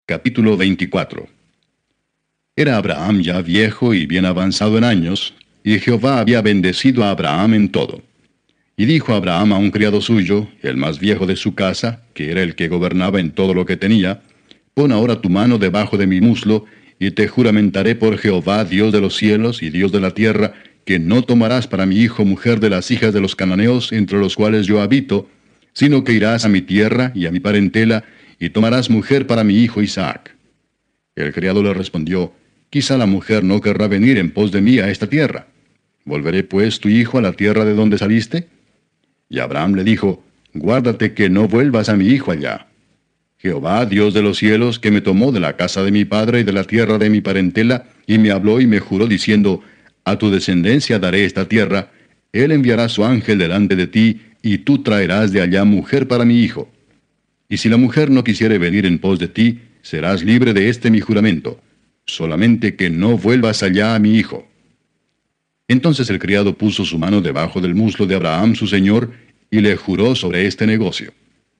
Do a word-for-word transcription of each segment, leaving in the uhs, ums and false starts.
Capítulo veinticuatro. Era Abraham ya viejo y bien avanzado en años, y Jehová había bendecido a Abraham en todo. Y dijo Abraham a un criado suyo, el más viejo de su casa, que era el que gobernaba en todo lo que tenía: Pon ahora tu mano debajo de mi muslo, y te juramentaré por Jehová, Dios de los cielos y Dios de la tierra, que no tomarás para mi hijo mujer de las hijas de los cananeos entre los cuales yo habito, sino que irás a mi tierra y a mi parentela, y tomarás mujer para mi hijo Isaac. El criado le respondió: Quizá la mujer no querrá venir en pos de mí a esta tierra. ¿Volveré pues tu hijo a la tierra de donde saliste? Y Abraham le dijo: Guárdate que no vuelvas a mi hijo allá. Jehová, Dios de los cielos, que me tomó de la casa de mi padre y de la tierra de mi parentela, y me habló y me juró diciendo: A tu descendencia daré esta tierra, él enviará su ángel delante de ti, y tú traerás de allá mujer para mi hijo. Y si la mujer no quisiere venir en pos de ti, serás libre de este mi juramento, solamente que no vuelvas allá a mi hijo. Entonces el criado puso su mano debajo del muslo de Abraham su señor, y le juró sobre este negocio.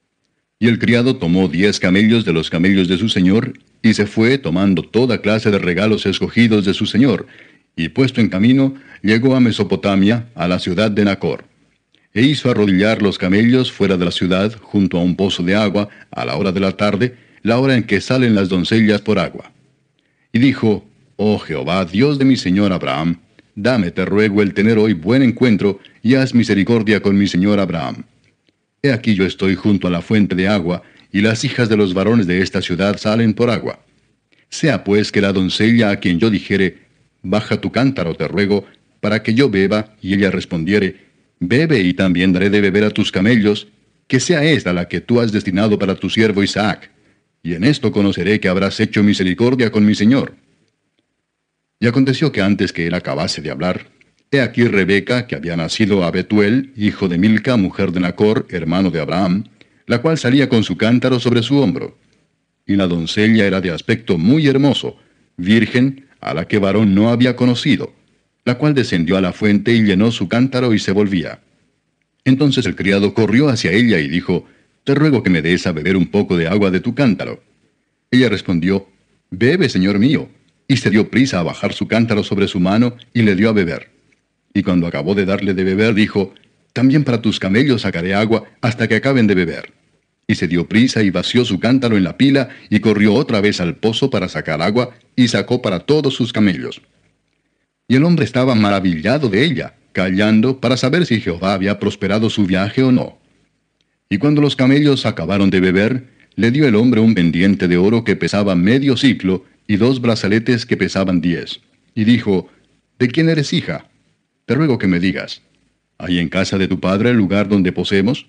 Y el criado tomó diez camellos de los camellos de su señor, y se fue tomando toda clase de regalos escogidos de su señor, y puesto en camino, llegó a Mesopotamia, a la ciudad de Nacor. E hizo arrodillar los camellos fuera de la ciudad, junto a un pozo de agua, a la hora de la tarde, la hora en que salen las doncellas por agua. Y dijo: Oh Jehová, Dios de mi señor Abraham, dame, te ruego, el tener hoy buen encuentro, y haz misericordia con mi señor Abraham. He aquí yo estoy junto a la fuente de agua, y las hijas de los varones de esta ciudad salen por agua. Sea pues que la doncella a quien yo dijere: Baja tu cántaro, te ruego, para que yo beba, y ella respondiere: Bebe, y también daré de beber a tus camellos, que sea esta la que tú has destinado para tu siervo Isaac. Y en esto conoceré que habrás hecho misericordia con mi señor. Y aconteció que antes que él acabase de hablar, he aquí Rebeca, que había nacido a Betuel, hijo de Milca, mujer de Nacor, hermano de Abraham, la cual salía con su cántaro sobre su hombro. Y la doncella era de aspecto muy hermoso, virgen, a la que varón no había conocido, la cual descendió a la fuente y llenó su cántaro y se volvía. Entonces el criado corrió hacia ella y dijo: Te ruego que me des a beber un poco de agua de tu cántaro. Ella respondió: Bebe, señor mío. Y se dio prisa a bajar su cántaro sobre su mano y le dio a beber. Y cuando acabó de darle de beber, dijo: También para tus camellos sacaré agua hasta que acaben de beber. Y se dio prisa y vació su cántaro en la pila y corrió otra vez al pozo para sacar agua y sacó para todos sus camellos. Y el hombre estaba maravillado de ella, callando para saber si Jehová había prosperado su viaje o no. Y cuando los camellos acabaron de beber, le dio el hombre un pendiente de oro que pesaba medio siclo y dos brazaletes que pesaban diez. Y dijo: ¿De quién eres hija? Te ruego que me digas: ¿hay en casa de tu padre el lugar donde posemos?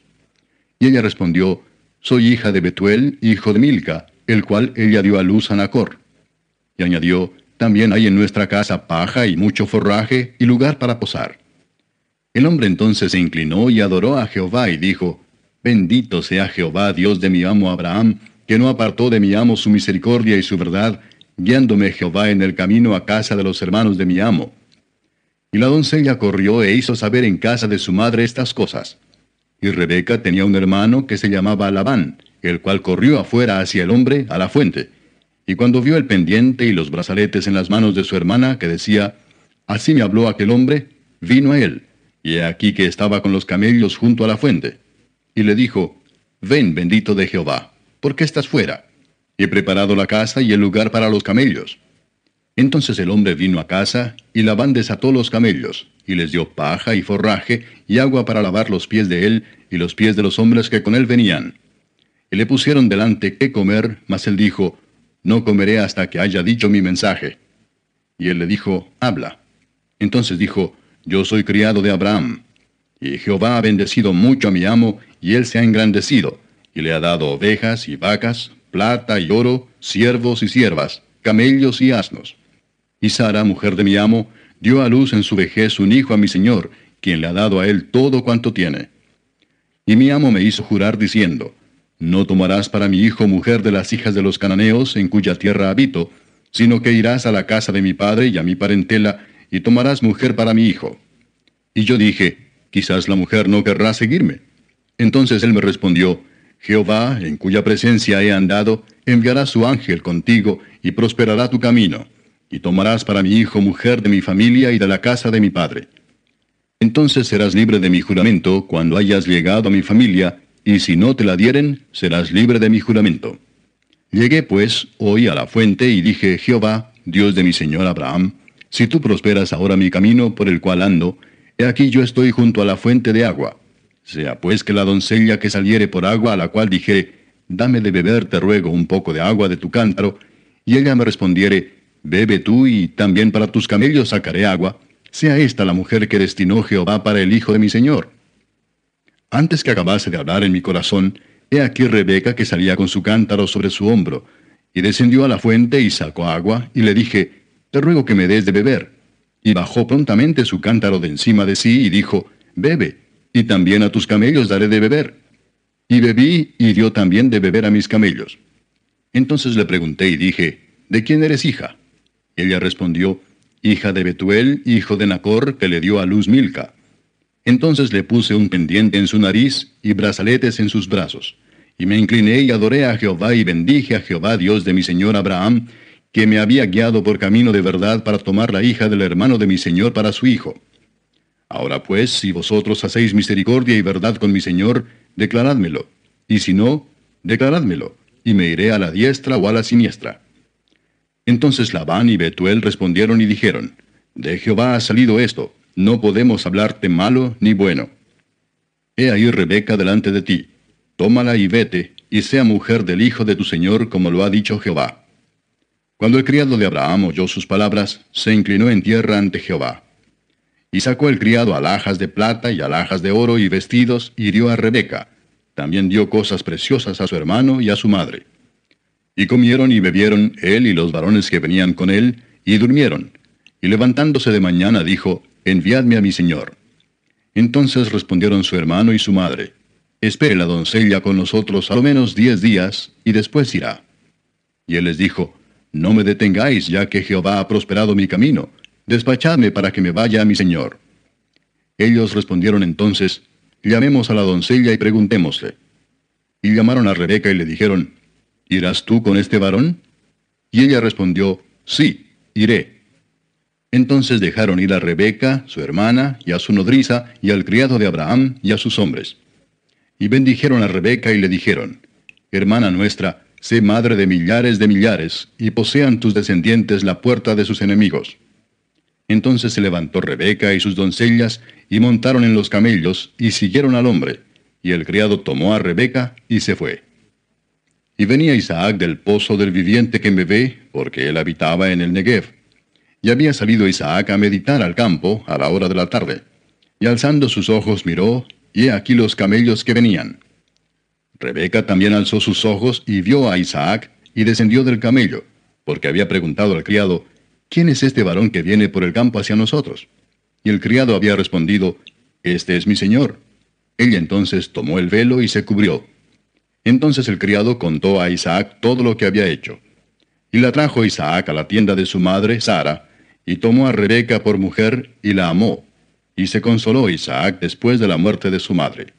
Y ella respondió: Soy hija de Betuel, hijo de Milca, el cual ella dio a luz a Nacor. Y añadió: También hay en nuestra casa paja y mucho forraje y lugar para posar. El hombre entonces se inclinó y adoró a Jehová y dijo: Bendito sea Jehová, Dios de mi amo Abraham, que no apartó de mi amo su misericordia y su verdad, guiándome Jehová en el camino a casa de los hermanos de mi amo. Y la doncella corrió e hizo saber en casa de su madre estas cosas. Y Rebeca tenía un hermano que se llamaba Labán, el cual corrió afuera hacia el hombre a la fuente. Y cuando vio el pendiente y los brazaletes en las manos de su hermana, que decía: Así me habló aquel hombre, vino a él, y he aquí que estaba con los camellos junto a la fuente. Y le dijo: Ven, bendito de Jehová, ¿por qué estás fuera? He preparado la casa y el lugar para los camellos. Entonces el hombre vino a casa, y Labán desató los camellos, y les dio paja y forraje, y agua para lavar los pies de él, y los pies de los hombres que con él venían. Y le pusieron delante qué comer, mas él dijo: No comeré hasta que haya dicho mi mensaje. Y él le dijo: Habla. Entonces dijo: Yo soy criado de Abraham. Y Jehová ha bendecido mucho a mi amo, y él se ha engrandecido, y le ha dado ovejas y vacas, plata y oro, siervos y siervas, camellos y asnos. Y Sara, mujer de mi amo, dio a luz en su vejez un hijo a mi señor, quien le ha dado a él todo cuanto tiene. Y mi amo me hizo jurar diciendo: No tomarás para mi hijo mujer de las hijas de los cananeos, en cuya tierra habito, sino que irás a la casa de mi padre y a mi parentela, y tomarás mujer para mi hijo. Y yo dije: Quizás la mujer no querrá seguirme. Entonces él me respondió: Jehová, en cuya presencia he andado, enviará su ángel contigo, y prosperará tu camino, y tomarás para mi hijo mujer de mi familia y de la casa de mi padre. Entonces serás libre de mi juramento cuando hayas llegado a mi familia, y si no te la dieren, serás libre de mi juramento. Llegué pues hoy a la fuente y dije, Jehová, Dios de mi señor Abraham, si tú prosperas ahora mi camino por el cual ando, he aquí yo estoy junto a la fuente de agua. Sea pues que la doncella que saliere por agua, a la cual dijere, dame de beber, te ruego, un poco de agua de tu cántaro, y ella me respondiere, bebe tú, y también para tus camellos sacaré agua, sea esta la mujer que destinó Jehová para el hijo de mi señor. Antes que acabase de hablar en mi corazón, he aquí Rebeca que salía con su cántaro sobre su hombro, y descendió a la fuente y sacó agua, y le dije, te ruego que me des de beber. Y bajó prontamente su cántaro de encima de sí, y dijo, bebe, y también a tus camellos daré de beber. Y bebí, y dio también de beber a mis camellos. Entonces le pregunté y dije, ¿de quién eres hija? Ella respondió, hija de Betuel, hijo de Nacor, que le dio a luz Milca. Entonces le puse un pendiente en su nariz y brazaletes en sus brazos. Y me incliné y adoré a Jehová y bendije a Jehová, Dios de mi señor Abraham, que me había guiado por camino de verdad para tomar la hija del hermano de mi señor para su hijo. Ahora pues, si vosotros hacéis misericordia y verdad con mi señor, declarádmelo, y si no, declarádmelo, y me iré a la diestra o a la siniestra. Entonces Labán y Betuel respondieron y dijeron, de Jehová ha salido esto, no podemos hablarte malo ni bueno. He ahí Rebeca delante de ti, tómala y vete, y sea mujer del hijo de tu señor, como lo ha dicho Jehová. Cuando el criado de Abraham oyó sus palabras, se inclinó en tierra ante Jehová. Y sacó el criado alhajas de plata y alhajas de oro y vestidos, y dio a Rebeca. También dio cosas preciosas a su hermano y a su madre. Y comieron y bebieron él y los varones que venían con él, y durmieron. Y levantándose de mañana dijo, enviadme a mi señor. Entonces respondieron su hermano y su madre, espere la doncella con nosotros a lo menos diez días, y después irá. Y él les dijo, no me detengáis, ya que Jehová ha prosperado mi camino. Despachadme para que me vaya a mi señor. Ellos respondieron entonces, llamemos a la doncella y preguntémosle. Y llamaron a Rebeca y le dijeron, ¿irás tú con este varón? Y ella respondió, sí, iré. Entonces dejaron ir a Rebeca, su hermana, y a su nodriza, y al criado de Abraham, y a sus hombres. Y bendijeron a Rebeca y le dijeron, hermana nuestra, sé madre de millares de millares, y posean tus descendientes la puerta de sus enemigos. Entonces se levantó Rebeca y sus doncellas, y montaron en los camellos, y siguieron al hombre. Y el criado tomó a Rebeca, y se fue. Y venía Isaac del pozo del viviente que me ve, porque él habitaba en el Negev. Y había salido Isaac a meditar al campo, a la hora de la tarde. Y alzando sus ojos miró, y he aquí los camellos que venían. Rebeca también alzó sus ojos, y vio a Isaac, y descendió del camello, porque había preguntado al criado, ¿quién es este varón que viene por el campo hacia nosotros? Y el criado había respondido, este es mi señor. Ella entonces tomó el velo y se cubrió. Entonces el criado contó a Isaac todo lo que había hecho. Y la trajo Isaac a la tienda de su madre, Sara, y tomó a Rebeca por mujer, y la amó. Y se consoló Isaac después de la muerte de su madre.